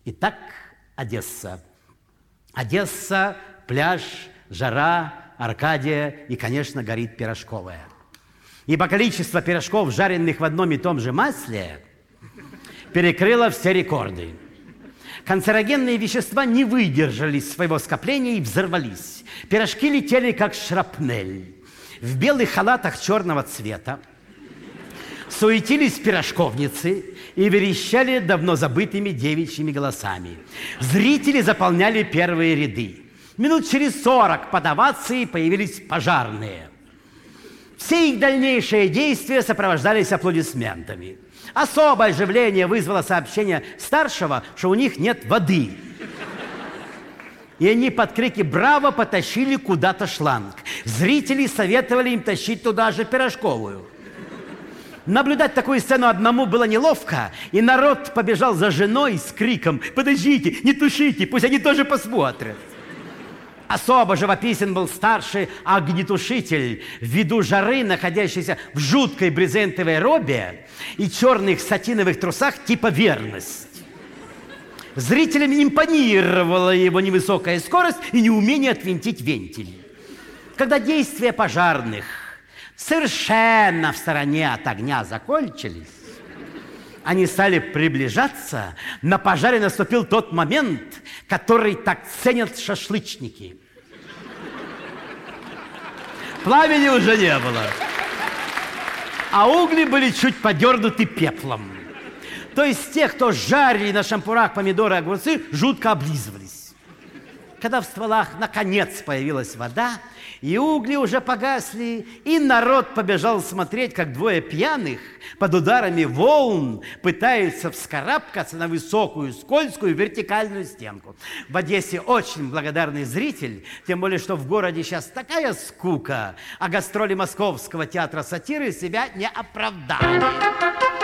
Итак, Одесса. Одесса, пляж, жара, Аркадия и, конечно, горит пирожковая. Ибо количество пирожков, жареных в одном и том же масле, перекрыло все рекорды. Канцерогенные вещества не выдержали своего скопления и взорвались. Пирожки летели, как шрапнель. В белых халатах черного цвета суетились пирожковницы и верещали давно забытыми девичьими голосами. Зрители заполняли первые ряды. Минут через 40 под овацией появились пожарные. Все их дальнейшие действия сопровождались аплодисментами. Особое оживление вызвало сообщение старшего, что у них нет воды. И они под крики «Браво!» потащили куда-то шланг. Зрители советовали им тащить туда же пирожковую. Наблюдать такую сцену одному было неловко, и народ побежал за женой с криком «Подождите, не тушите, пусть они тоже посмотрят». Особо живописен был старший огнетушитель, ввиду жары, находящийся в жуткой брезентовой робе и черных сатиновых трусах типа «Верность». Зрителям импонировала его невысокая скорость и неумение отвинтить вентиль. Когда действия пожарных совершенно в стороне от огня закончились, они стали приближаться, на пожаре наступил тот момент, который так ценят шашлычники. Пламени уже не было, а угли были чуть подернуты пеплом. То есть те, кто жарили на шампурах помидоры и огурцы, жутко облизывались. Когда в стволах наконец появилась вода, и угли уже погасли, и народ побежал смотреть, как двое пьяных под ударами волн пытаются вскарабкаться на высокую, скользкую, вертикальную стенку. В Одессе очень благодарный зритель, тем более, что в городе сейчас такая скука, а гастроли Московского театра сатиры себя не оправдали.